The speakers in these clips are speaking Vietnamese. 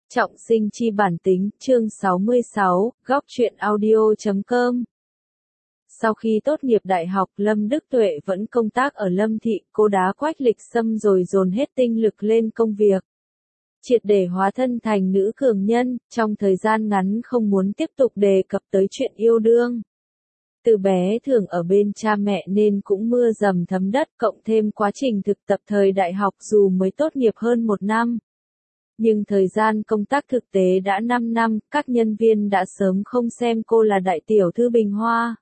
Trọng sinh chi bản tính, chương 66, góc truyện audio.com. Sau khi tốt nghiệp đại học, Lâm Đức Tuệ vẫn công tác ở Lâm Thị, cô đá quách lịch sâm rồi dồn hết tinh lực lên công việc. Triệt để hóa thân thành nữ cường nhân, trong thời gian ngắn không muốn tiếp tục đề cập tới chuyện yêu đương. Từ bé thường ở bên cha mẹ nên cũng mưa dầm thấm đất, cộng thêm quá trình thực tập thời đại học dù mới tốt nghiệp hơn 1 năm. Nhưng thời gian công tác thực tế đã 5 năm, các nhân viên đã sớm không xem cô là đại tiểu thư Bình Hoa.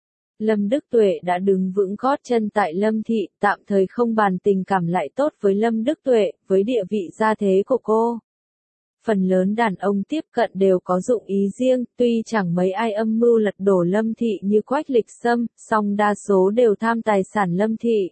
Lâm Đức Tuệ đã đứng vững gót chân tại Lâm Thị, tạm thời không bàn tình cảm lại tốt với Lâm Đức Tuệ, với địa vị gia thế của cô. Phần lớn đàn ông tiếp cận đều có dụng ý riêng, tuy chẳng mấy ai âm mưu lật đổ Lâm Thị như quách lịch sâm, song đa số đều tham tài sản Lâm Thị.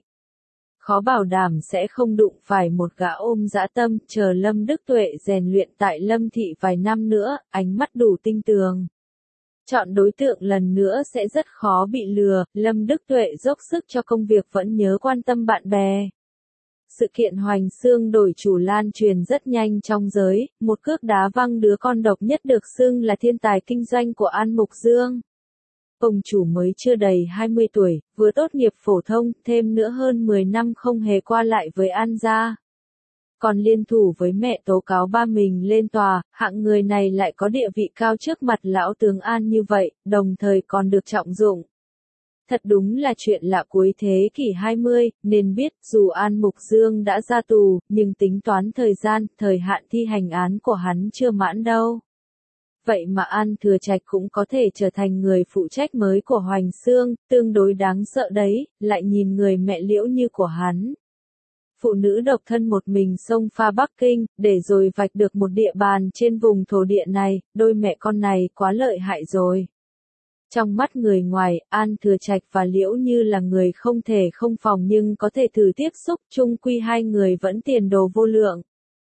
Khó bảo đảm sẽ không đụng phải một gã ôm dã tâm, chờ Lâm Đức Tuệ rèn luyện tại Lâm Thị vài năm nữa, ánh mắt đủ tinh tường. Chọn đối tượng lần nữa sẽ rất khó bị lừa, Lâm Đức Tuệ dốc sức cho công việc vẫn nhớ quan tâm bạn bè. Sự kiện Hoành Xương đổi chủ lan truyền rất nhanh trong giới, một cước đá văng đứa con độc nhất được xưng là thiên tài kinh doanh của An Mục Dương. Ông chủ mới chưa đầy 20 tuổi, vừa tốt nghiệp phổ thông, thêm nữa hơn 10 năm không hề qua lại với An gia. Còn liên thủ với mẹ tố cáo ba mình lên tòa, hạng người này lại có địa vị cao trước mặt lão tướng An như vậy, đồng thời còn được trọng dụng. Thật đúng là chuyện lạ cuối thế kỷ 20, nên biết dù An Mục Dương đã ra tù, nhưng tính toán thời gian, thời hạn thi hành án của hắn chưa mãn đâu. Vậy mà An Thừa Trạch cũng có thể trở thành người phụ trách mới của Hoành Xương, tương đối đáng sợ đấy, lại nhìn người mẹ liễu như của hắn. Phụ nữ độc thân một mình xông pha Bắc Kinh, để rồi vạch được một địa bàn trên vùng thổ địa này, đôi mẹ con này quá lợi hại rồi. Trong mắt người ngoài, An Thừa Trạch và Liễu Như là người không thể không phòng nhưng có thể thử tiếp xúc, chung quy hai người vẫn tiền đồ vô lượng.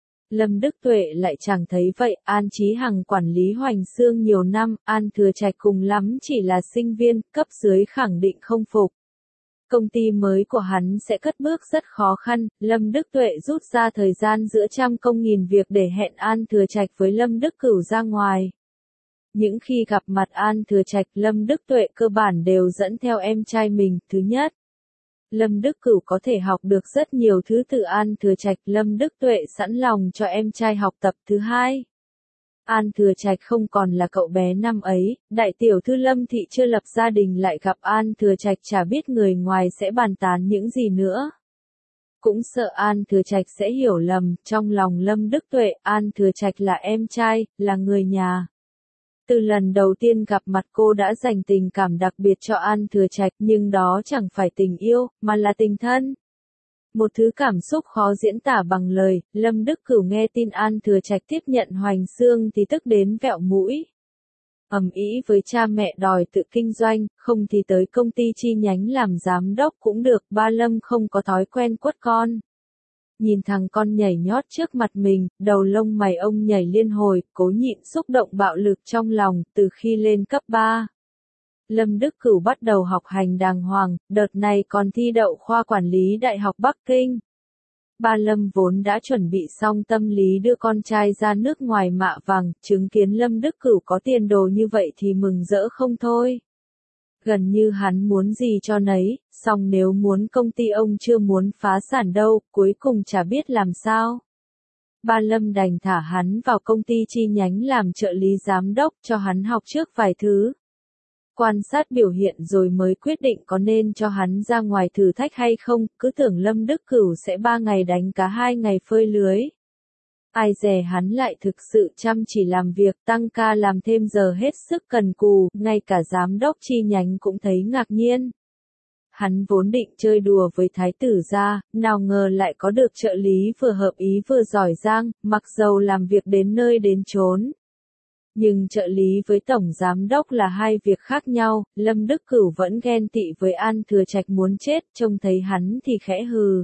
Lâm Đức Tuệ lại chẳng thấy vậy, An Chí Hằng quản lý Hoành Xương nhiều năm, An Thừa Trạch cùng lắm chỉ là sinh viên, cấp dưới khẳng định không phục. Công ty mới của hắn sẽ cất bước rất khó khăn, Lâm Đức Tuệ rút ra thời gian giữa trăm công nghìn việc để hẹn An Thừa Trạch với Lâm Đức Cửu ra ngoài. Những khi gặp mặt An Thừa Trạch, Lâm Đức Tuệ cơ bản đều dẫn theo em trai mình. Thứ nhất, Lâm Đức Cửu có thể học được rất nhiều thứ từ An Thừa Trạch, Lâm Đức Tuệ sẵn lòng cho em trai học tập. Thứ hai, An Thừa Trạch không còn là cậu bé năm ấy, đại tiểu thư Lâm Thị chưa lập gia đình lại gặp An Thừa Trạch chả biết người ngoài sẽ bàn tán những gì nữa. Cũng sợ An Thừa Trạch sẽ hiểu lầm, trong lòng Lâm Đức Tuệ, An Thừa Trạch là em trai, là người nhà. Từ lần đầu tiên gặp mặt cô đã dành tình cảm đặc biệt cho An Thừa Trạch, nhưng đó chẳng phải tình yêu, mà là tình thân. Một thứ cảm xúc khó diễn tả bằng lời, Lâm Đức Cửu nghe tin An Thừa Trạch tiếp nhận Hoành Xương thì tức đến vẹo mũi. Ầm ĩ với cha mẹ đòi tự kinh doanh, không thì tới công ty chi nhánh làm giám đốc cũng được, ba Lâm không có thói quen quất con. Nhìn thằng con nhảy nhót trước mặt mình, đầu lông mày ông nhảy liên hồi, cố nhịn xúc động bạo lực trong lòng, từ khi lên cấp 3. Lâm Đức Cửu bắt đầu học hành đàng hoàng, đợt này còn thi đậu khoa quản lý Đại học Bắc Kinh. Ba Lâm vốn đã chuẩn bị xong tâm lý đưa con trai ra nước ngoài mạ vàng, chứng kiến Lâm Đức Cửu có tiền đồ như vậy thì mừng rỡ không thôi. Gần như hắn muốn gì cho nấy, song nếu muốn công ty ông chưa muốn phá sản đâu, cuối cùng chả biết làm sao. Ba Lâm đành thả hắn vào công ty chi nhánh làm trợ lý giám đốc cho hắn học trước vài thứ. Quan sát biểu hiện rồi mới quyết định có nên cho hắn ra ngoài thử thách hay không, cứ tưởng Lâm Đức Cửu sẽ 3 ngày đánh cá 2 ngày phơi lưới. Ai dè hắn lại thực sự chăm chỉ làm việc, tăng ca làm thêm giờ hết sức cần cù, ngay cả giám đốc chi nhánh cũng thấy ngạc nhiên. Hắn vốn định chơi đùa với thái tử gia, nào ngờ lại có được trợ lý vừa hợp ý vừa giỏi giang, mặc dầu làm việc đến nơi đến chốn. Nhưng trợ lý với tổng giám đốc là hai việc khác nhau, Lâm Đức Cửu vẫn ghen tị với An Thừa Trạch muốn chết, trông thấy hắn thì khẽ hừ.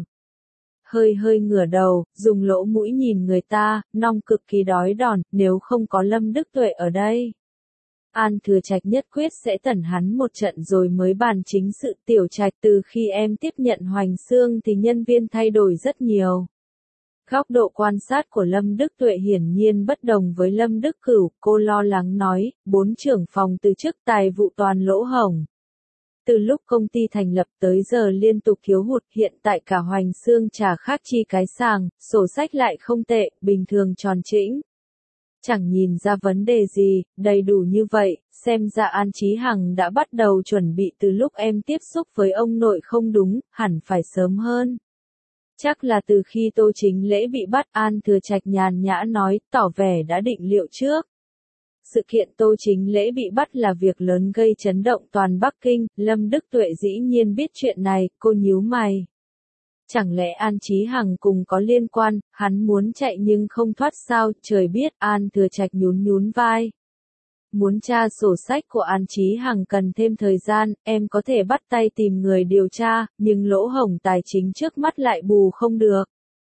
Hơi ngửa đầu, dùng lỗ mũi nhìn người ta, nong cực kỳ đói đòn, nếu không có Lâm Đức Tuệ ở đây. An Thừa Trạch nhất quyết sẽ tẩn hắn một trận rồi mới bàn chính sự. Tiểu Trạch, từ khi em tiếp nhận Hoành Xương thì nhân viên thay đổi rất nhiều. Góc độ quan sát của Lâm Đức Tuệ hiển nhiên bất đồng với Lâm Đức Cửu, cô lo lắng nói, 4 trưởng phòng từ chức, tài vụ toàn lỗ hổng. Từ lúc công ty thành lập tới giờ liên tục thiếu hụt, hiện tại cả Hoành Xương trả khác chi cái sàng, sổ sách lại không tệ, bình thường tròn chỉnh. Chẳng nhìn ra vấn đề gì, đầy đủ như vậy, xem ra An Chí Hằng đã bắt đầu chuẩn bị từ lúc em tiếp xúc với ông nội không đúng, hẳn phải sớm hơn. Chắc là từ khi Tô Chính Lễ bị bắt, An Thừa Trạch nhàn nhã nói, tỏ vẻ đã định liệu trước. Sự kiện Tô Chính Lễ bị bắt là việc lớn gây chấn động toàn Bắc Kinh, Lâm Đức Tuệ dĩ nhiên biết chuyện này, cô nhíu mày. Chẳng lẽ An Chí Hằng cùng có liên quan, hắn muốn chạy nhưng không thoát sao, trời biết, An Thừa Trạch nhún nhún vai. Muốn tra sổ sách của An Chí Hằng cần thêm thời gian, em có thể bắt tay tìm người điều tra, nhưng lỗ hổng tài chính trước mắt lại bù không được.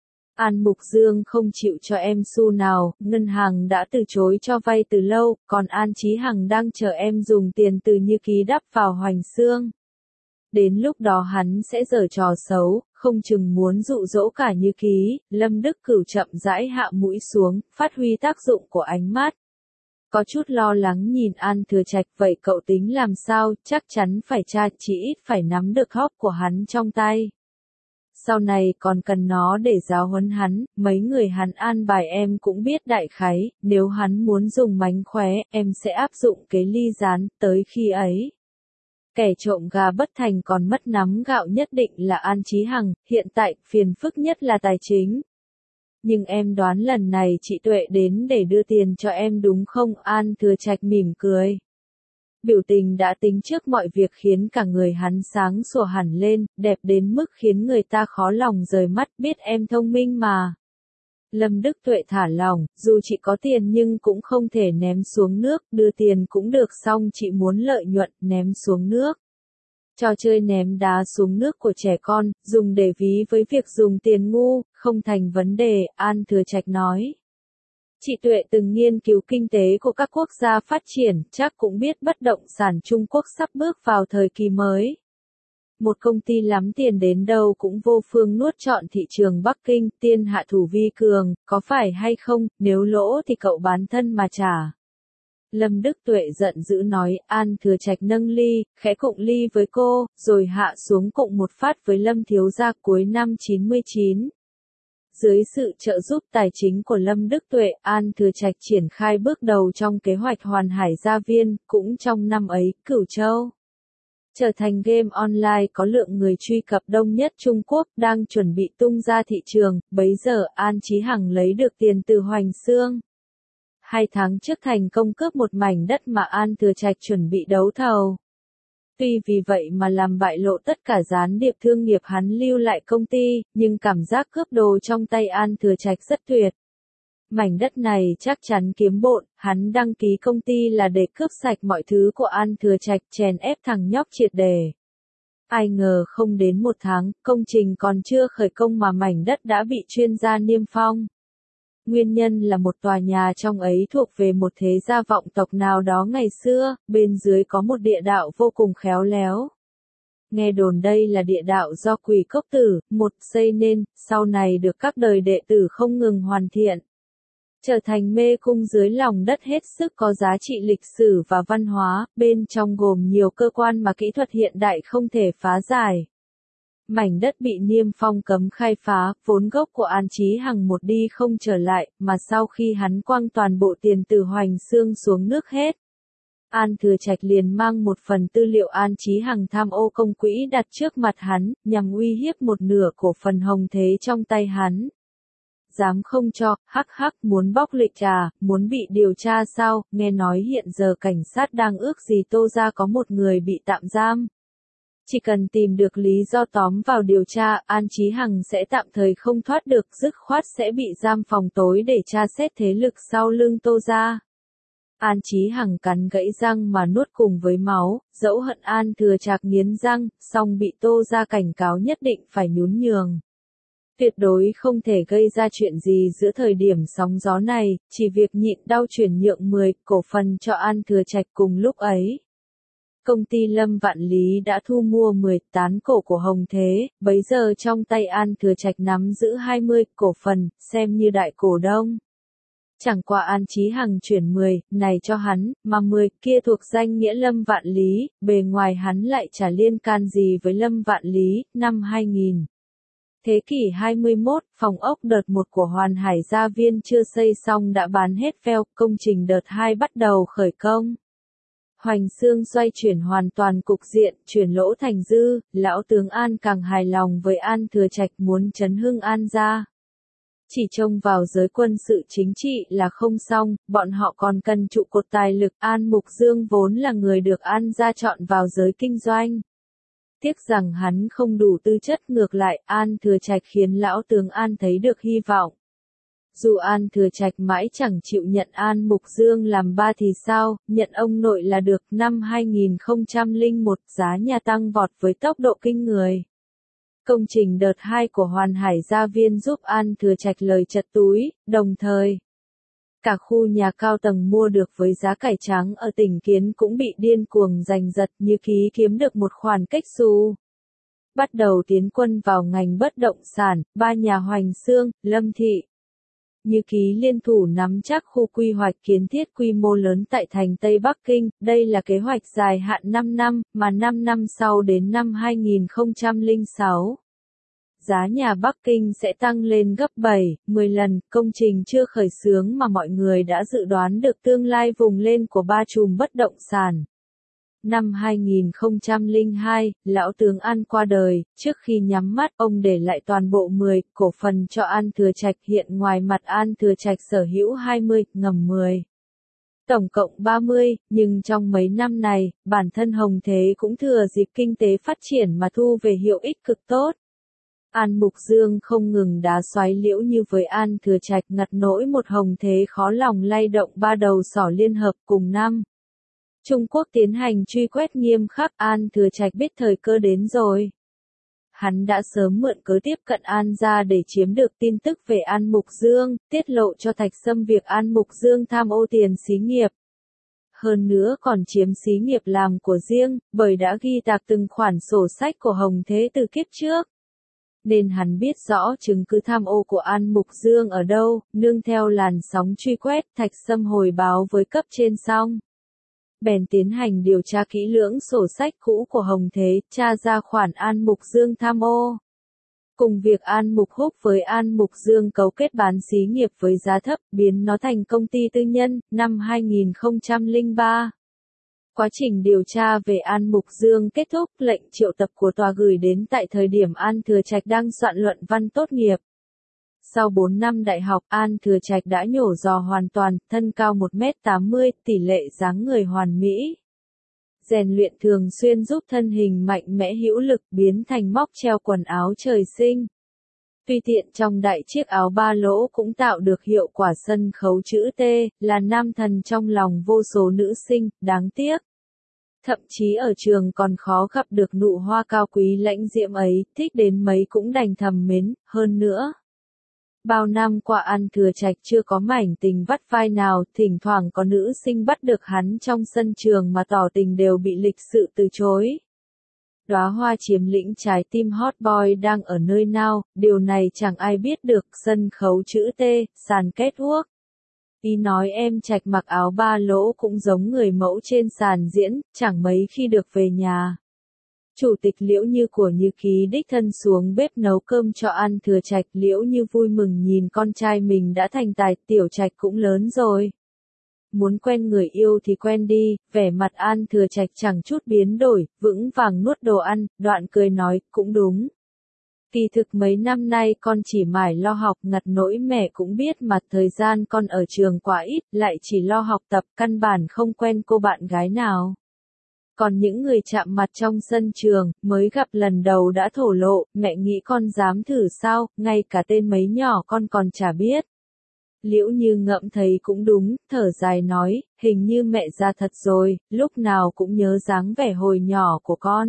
An Mục Dương không chịu cho em xu nào, ngân hàng đã từ chối cho vay từ lâu, còn An Chí Hằng đang chờ em dùng tiền từ Như Ký đắp vào Hoành Xương. Đến lúc đó hắn sẽ giở trò xấu, không chừng muốn dụ dỗ cả Như Ký. Lâm Đức Cửu chậm rãi hạ mũi xuống, phát huy tác dụng của ánh mắt. Có chút lo lắng nhìn An Thừa Trạch, vậy cậu tính làm sao, chắc chắn phải tra, chỉ ít phải nắm được hóc của hắn trong tay. Sau này còn cần nó để giáo huấn hắn, mấy người hắn an bài em cũng biết đại khái, nếu hắn muốn dùng mánh khóe, em sẽ áp dụng kế ly gián, tới khi ấy. Kẻ trộm gà bất thành còn mất nắm gạo nhất định là An Chí Hằng, hiện tại phiền phức nhất là tài chính. Nhưng em đoán lần này chị Tuệ đến để đưa tiền cho em đúng không? An Thừa Trạch mỉm cười. Biểu tình đã tính trước mọi việc khiến cả người hắn sáng sủa hẳn lên, đẹp đến mức khiến người ta khó lòng rời mắt, biết em thông minh mà. Lâm Đức Tuệ thả lỏng, dù chị có tiền nhưng cũng không thể ném xuống nước, đưa tiền cũng được, xong chị muốn lợi nhuận, ném xuống nước. Trò chơi ném đá xuống nước của trẻ con, dùng để ví với việc dùng tiền ngu, không thành vấn đề, An Thừa Trạch nói. Chị Tuệ từng nghiên cứu kinh tế của các quốc gia phát triển, chắc cũng biết bất động sản Trung Quốc sắp bước vào thời kỳ mới. Một công ty lắm tiền đến đâu cũng vô phương nuốt trọn thị trường Bắc Kinh, tiên hạ thủ vi cường, có phải hay không, nếu lỗ thì cậu bán thân mà trả. Lâm Đức Tuệ giận dữ nói, An Thừa Trạch nâng ly, khẽ cụng ly với cô, rồi hạ xuống cụng một phát với Lâm thiếu gia. Cuối năm 99. Dưới sự trợ giúp tài chính của Lâm Đức Tuệ, An Thừa Trạch triển khai bước đầu trong kế hoạch Hoàn Hải Gia Viên, cũng trong năm ấy, Cửu Châu trở thành game online có lượng người truy cập đông nhất Trung Quốc, đang chuẩn bị tung ra thị trường, bấy giờ An Chí Hằng lấy được tiền từ Hoành Xương. 2 tháng trước thành công cướp một mảnh đất mà An Thừa Trạch chuẩn bị đấu thầu. Tuy vì vậy mà làm bại lộ tất cả gián điệp thương nghiệp hắn lưu lại công ty, nhưng cảm giác cướp đồ trong tay An Thừa Trạch rất tuyệt. Mảnh đất này chắc chắn kiếm bộn, hắn đăng ký công ty là để cướp sạch mọi thứ của An Thừa Trạch, chèn ép thằng nhóc triệt để. Ai ngờ không đến 1 tháng, công trình còn chưa khởi công mà mảnh đất đã bị chuyên gia niêm phong. Nguyên nhân là một tòa nhà trong ấy thuộc về một thế gia vọng tộc nào đó ngày xưa, bên dưới có một địa đạo vô cùng khéo léo. Nghe đồn đây là địa đạo do Quỷ Cốc Tử, một xây nên, sau này được các đời đệ tử không ngừng hoàn thiện. Trở thành mê cung dưới lòng đất hết sức có giá trị lịch sử và văn hóa, bên trong gồm nhiều cơ quan mà kỹ thuật hiện đại không thể phá giải. Mảnh đất bị niêm phong cấm khai phá, vốn gốc của An Chí Hằng một đi không trở lại, mà sau khi hắn quăng toàn bộ tiền từ Hoành Xương xuống nước hết. An Thừa Trạch liền mang một phần tư liệu An Chí Hằng tham ô công quỹ đặt trước mặt hắn, nhằm uy hiếp một nửa cổ phần Hồng Thế trong tay hắn. Dám không cho, hắc hắc, muốn bóc lịch à, muốn bị điều tra sao, nghe nói hiện giờ cảnh sát đang ước gì Tô gia có một người bị tạm giam. Chỉ cần tìm được lý do tóm vào điều tra, An Chí Hằng sẽ tạm thời không thoát được, dứt khoát sẽ bị giam phòng tối để tra xét thế lực sau lưng Tô gia. An Chí Hằng cắn gãy răng mà nuốt cùng với máu, dẫu hận An Thừa Trạch nghiến răng, song bị Tô gia cảnh cáo nhất định phải nhún nhường. Tuyệt đối không thể gây ra chuyện gì giữa thời điểm sóng gió này, chỉ việc nhịn đau chuyển nhượng 10 cổ phần cho An Thừa Trạch cùng lúc ấy. công ty Lâm Vạn Lý đã thu mua 10 tán cổ của Hồng Thế, bấy giờ trong tay An Thừa Trạch nắm giữ 20 cổ phần, xem như đại cổ đông. Chẳng qua An Chí Hằng chuyển 10 này cho hắn, mà 10 kia thuộc danh nghĩa Lâm Vạn Lý, bề ngoài hắn lại chả liên can gì với Lâm Vạn Lý. Năm 2000, thế kỷ 21, phòng ốc đợt 1 của Hoàn Hải Gia Viên chưa xây xong đã bán hết veo, công trình đợt 2 bắt đầu khởi công. Hoành Xương xoay chuyển hoàn toàn cục diện, chuyển lỗ thành dư, lão tướng An càng hài lòng với An Thừa Trạch muốn chấn hưng An gia. Chỉ trông vào giới quân sự chính trị là không xong, bọn họ còn cần trụ cột tài lực. An Mục Dương vốn là người được An gia chọn vào giới kinh doanh. Tiếc rằng hắn không đủ tư chất, ngược lại An Thừa Trạch khiến lão tướng An thấy được hy vọng. Dù An Thừa Trạch mãi chẳng chịu nhận An Mục Dương làm ba thì sao, nhận ông nội là được. Năm 2001, giá nhà tăng vọt với tốc độ kinh người. Công trình đợt 2 của Hoàn Hải Gia Viên giúp An Thừa Trạch lời chật túi, đồng thời cả khu nhà cao tầng mua được với giá cải trắng ở tỉnh Kiến cũng bị điên cuồng giành giật, Như Ký kiếm được một khoản kếch xù. Bắt đầu tiến quân vào ngành bất động sản, ba nhà Hoành Xương, Lâm Thị, Như Ký liên thủ nắm chắc khu quy hoạch kiến thiết quy mô lớn tại thành Tây Bắc Kinh. Đây là kế hoạch dài hạn 5 năm, mà 5 năm sau đến năm 2006. Giá nhà Bắc Kinh sẽ tăng lên gấp 7, 10 lần, công trình chưa khởi xướng mà mọi người đã dự đoán được tương lai vùng lên của ba chùm bất động sản. Năm 2002, lão tướng An qua đời, trước khi nhắm mắt ông để lại toàn bộ 10 cổ phần cho An Thừa Trạch, hiện ngoài mặt An Thừa Trạch sở hữu 20, ngầm 10. Tổng cộng 30, nhưng trong mấy năm này, bản thân Hồng Thế cũng thừa dịp kinh tế phát triển mà thu về hiệu ích cực tốt. An Mục Dương không ngừng đá xoáy Liễu Như với An Thừa Trạch, ngặt nỗi một Hồng Thế khó lòng lay động ba đầu sỏ liên hợp. Cùng năm, Trung Quốc tiến hành truy quét nghiêm khắc, An Thừa Trạch biết thời cơ đến rồi. Hắn đã sớm mượn cớ tiếp cận An gia để chiếm được tin tức về An Mục Dương, tiết lộ cho Thạch Sâm việc An Mục Dương tham ô tiền xí nghiệp. Hơn nữa còn chiếm xí nghiệp làm của riêng, bởi đã ghi tạc từng khoản sổ sách của Hồng Thế từ kiếp trước. Nên hắn biết rõ chứng cứ tham ô của An Mục Dương ở đâu. Nương theo làn sóng truy quét, Thạch Sâm hồi báo với cấp trên xong, bèn tiến hành điều tra kỹ lưỡng sổ sách cũ của Hồng Thế, tra ra khoản An Mục Dương tham ô. Cùng việc An Mục Húc với An Mục Dương cấu kết bán xí nghiệp với giá thấp, biến nó thành công ty tư nhân. Năm 2003, quá trình điều tra về An Mục Dương kết thúc, lệnh triệu tập của tòa gửi đến tại thời điểm An Thừa Trạch đang soạn luận văn tốt nghiệp. Sau 4 năm đại học, An Thừa Trạch đã nhổ giò hoàn toàn, thân cao 1m80, tỷ lệ dáng người hoàn mỹ. Rèn luyện thường xuyên giúp thân hình mạnh mẽ hữu lực, biến thành móc treo quần áo trời sinh. Tùy tiện trong đại chiếc áo ba lỗ cũng tạo được hiệu quả sân khấu chữ T, là nam thần trong lòng vô số nữ sinh. Đáng tiếc, thậm chí ở trường còn khó gặp được nụ hoa cao quý lãnh diễm ấy, thích đến mấy cũng đành thầm mến. Hơn nữa, bao năm qua An Thừa Trạch chưa có mảnh tình vắt vai nào, thỉnh thoảng có nữ sinh bắt được hắn trong sân trường mà tỏ tình đều bị lịch sự từ chối. Đóa hoa chiếm lĩnh trái tim hot boy đang ở nơi nào, điều này chẳng ai biết được. Sân khấu chữ T, sàn catwalk. Ý nói em Trạch mặc áo ba lỗ cũng giống người mẫu trên sàn diễn, chẳng mấy khi được về nhà. Chủ tịch Liễu Như của Như Ký đích thân xuống bếp nấu cơm cho An Thừa Trạch. Liễu Như vui mừng nhìn con trai mình đã thành tài, Tiểu Trạch cũng lớn rồi. Muốn quen người yêu thì quen đi. Vẻ mặt An Thừa Trạch chẳng chút biến đổi, vững vàng nuốt đồ ăn, đoạn cười nói, cũng đúng. Kỳ thực mấy năm nay con chỉ mải lo học, ngặt nỗi mẹ cũng biết mà thời gian con ở trường quá ít, lại chỉ lo học tập, căn bản không quen cô bạn gái nào. Còn những người chạm mặt trong sân trường, mới gặp lần đầu đã thổ lộ, mẹ nghĩ con dám thử sao, ngay cả tên mấy nhỏ con còn chả biết. Liễu Như ngẫm thấy cũng đúng, thở dài nói, hình như mẹ già thật rồi, lúc nào cũng nhớ dáng vẻ hồi nhỏ của con.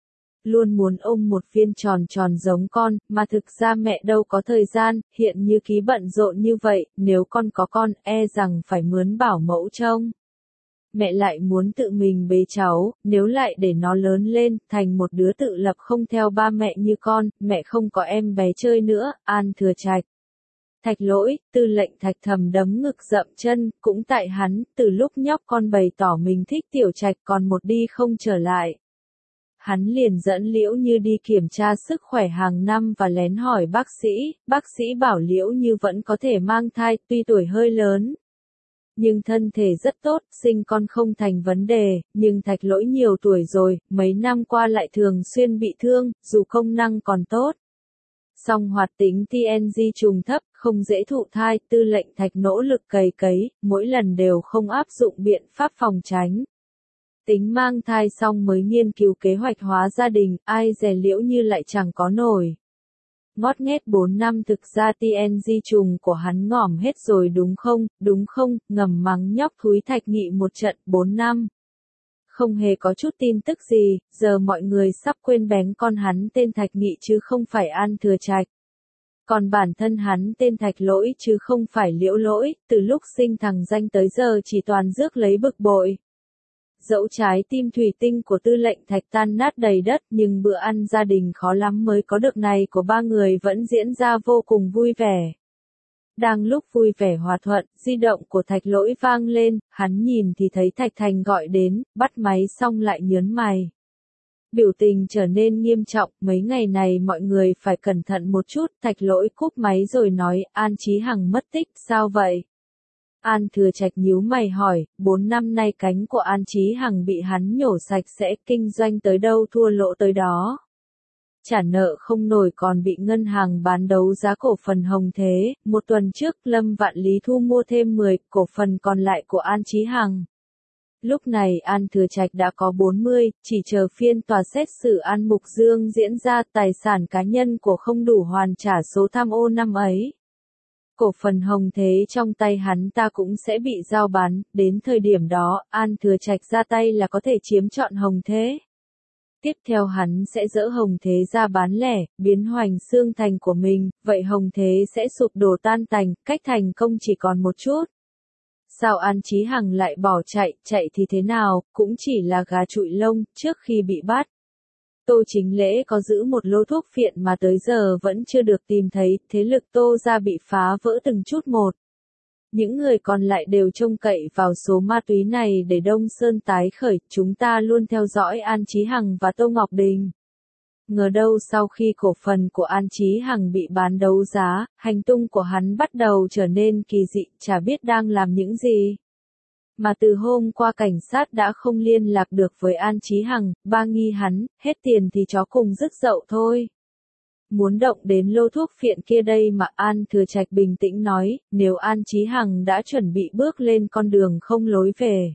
Luôn muốn ôm một viên tròn tròn giống con, mà thực ra mẹ đâu có thời gian, hiện Như Ký bận rộn như vậy, nếu con có con, e rằng phải mướn bảo mẫu trông. Mẹ lại muốn tự mình bế cháu, nếu lại để nó lớn lên, thành một đứa tự lập không theo ba mẹ như con, mẹ không có em bé chơi nữa, An Thừa Trạch. Thạch Lỗi, Tư lệnh Thạch thầm đấm ngực dậm chân, cũng tại hắn, từ lúc nhóc con bày tỏ mình thích Tiểu Trạch còn một đi không trở lại. Hắn liền dẫn Liễu Như đi kiểm tra sức khỏe hàng năm và lén hỏi bác sĩ bảo Liễu Như vẫn có thể mang thai, tuy tuổi hơi lớn. Nhưng thân thể rất tốt, sinh con không thành vấn đề, nhưng Thạch Lỗi nhiều tuổi rồi, mấy năm qua lại thường xuyên bị thương, dù công năng còn tốt. Song hoạt tính TNG trùng thấp, không dễ thụ thai, Tư lệnh Thạch nỗ lực cày cấy, mỗi lần đều không áp dụng biện pháp phòng tránh. Tính mang thai xong mới nghiên cứu kế hoạch hóa gia đình, ai dè Liễu Như lại chẳng có nổi. Ngót nghét 4 năm thực ra TNG trùng của hắn ngỏm hết rồi đúng không, ngầm mắng nhóc thúi Thạch Nghị một trận 4 năm. Không hề có chút tin tức gì, giờ mọi người sắp quên bén con hắn tên Thạch Nghị chứ không phải An Thừa Trạch. Còn bản thân hắn tên Thạch Lỗi chứ không phải Liễu Lỗi, từ lúc sinh thằng danh tới giờ chỉ toàn rước lấy bực bội. Dẫu trái tim thủy tinh của Tư lệnh Thạch tan nát đầy đất nhưng bữa ăn gia đình khó lắm mới có được này của ba người vẫn diễn ra vô cùng vui vẻ. Đang lúc vui vẻ hòa thuận, di động của Thạch Lỗi vang lên, hắn nhìn thì thấy Thạch Thành gọi đến, bắt máy xong lại nhớn mày. Biểu tình trở nên nghiêm trọng, mấy ngày này mọi người phải cẩn thận một chút, Thạch Lỗi cúp máy rồi nói, An Chí Hằng mất tích, sao vậy? An Thừa Trạch nhíu mày hỏi, 4 năm nay cánh của An Chí Hằng bị hắn nhổ sạch sẽ, kinh doanh tới đâu thua lỗ tới đó. Trả nợ không nổi còn bị ngân hàng bán đấu giá cổ phần Hồng Thế, một tuần trước Lâm Vạn Lý thu mua thêm 10 cổ phần còn lại của An Chí Hằng. Lúc này An Thừa Trạch đã có 40, chỉ chờ phiên tòa xét xử An Mục Dương diễn ra, tài sản cá nhân của không đủ hoàn trả số tham ô năm ấy. Cổ phần Hồng Thế trong tay hắn ta cũng sẽ bị giao bán, đến thời điểm đó, An Thừa Trạch ra tay là có thể chiếm trọn Hồng Thế. Tiếp theo hắn sẽ dỡ Hồng Thế ra bán lẻ, biến hoành xương thành của mình, vậy Hồng Thế sẽ sụp đổ tan tành, cách thành công chỉ còn một chút. Sao An Chí Hằng lại bỏ chạy thì thế nào, cũng chỉ là gà trụi lông, trước khi bị bắt. Tô Chính Lễ có giữ một lô thuốc phiện mà tới giờ vẫn chưa được tìm thấy, thế lực Tô gia bị phá vỡ từng chút một. Những người còn lại đều trông cậy vào số ma túy này để Đông Sơn tái khởi, chúng ta luôn theo dõi An Chí Hằng và Tô Ngọc Đình. Ngờ đâu sau khi cổ phần của An Chí Hằng bị bán đấu giá, hành tung của hắn bắt đầu trở nên kỳ dị, chả biết đang làm những gì. Mà từ hôm qua cảnh sát đã không liên lạc được với An Chí Hằng, ba nghi hắn, hết tiền thì chó cùng rứt dậu thôi. Muốn động đến lô thuốc phiện kia đây mà An Thừa Trạch bình tĩnh nói, nếu An Chí Hằng đã chuẩn bị bước lên con đường không lối về.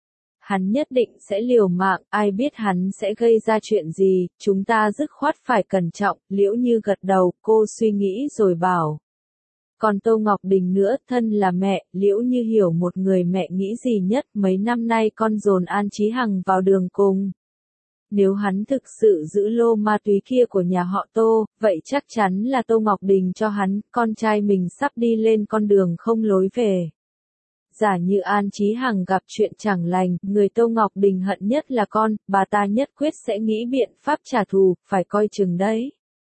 Hắn nhất định sẽ liều mạng, ai biết hắn sẽ gây ra chuyện gì, chúng ta dứt khoát phải cẩn trọng, Liễu Như gật đầu, cô suy nghĩ rồi bảo. Còn Tô Ngọc Đình nữa, thân là mẹ, Liễu Như hiểu một người mẹ nghĩ gì nhất, mấy năm nay con dồn An Chí Hằng vào đường cùng. Nếu hắn thực sự giữ lô ma túy kia của nhà họ Tô, vậy chắc chắn là Tô Ngọc Đình cho hắn, con trai mình sắp đi lên con đường không lối về. Giả như An Chí Hằng gặp chuyện chẳng lành, người Tô Ngọc Đình hận nhất là con, bà ta nhất quyết sẽ nghĩ biện pháp trả thù, phải coi chừng đấy.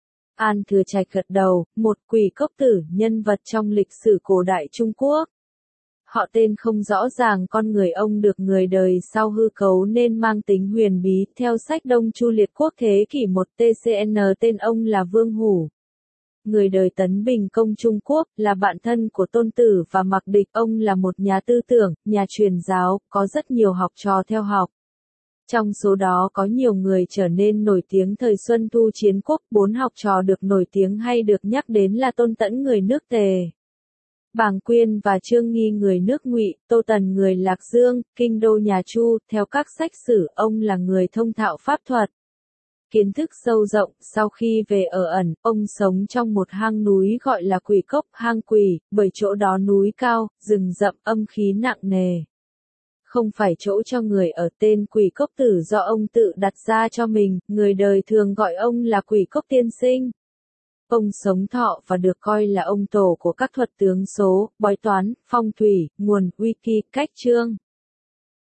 An Thừa Trạch gật đầu, một quỷ cốc tử, nhân vật trong lịch sử cổ đại Trung Quốc. Họ tên không rõ ràng, con người ông được người đời sau hư cấu nên mang tính huyền bí, theo sách Đông Chu Liệt Quốc thế kỷ 1 TCN tên ông là Vương Hủ. Người đời Tấn Bình Công Trung Quốc, là bạn thân của Tôn Tử và Mạc Địch, ông là một nhà tư tưởng, nhà truyền giáo, có rất nhiều học trò theo học. Trong số đó có nhiều người trở nên nổi tiếng thời Xuân Thu Chiến Quốc, 4 học trò được nổi tiếng hay được nhắc đến là Tôn Tẫn người nước Tề, Bàng Quyên và Trương Nghi người nước Ngụy, Tô Tần người Lạc Dương, kinh đô nhà Chu, theo các sách sử, ông là người thông thạo pháp thuật. Kiến thức sâu rộng, sau khi về ở ẩn, ông sống trong một hang núi gọi là Quỷ Cốc, hang quỷ, bởi chỗ đó núi cao, rừng rậm, âm khí nặng nề. Không phải chỗ cho người ở, tên Quỷ Cốc Tử do ông tự đặt ra cho mình, người đời thường gọi ông là Quỷ Cốc Tiên Sinh. Ông sống thọ và được coi là ông tổ của các thuật tướng số, bói toán, phong thủy, nguồn, wiki, cách chương.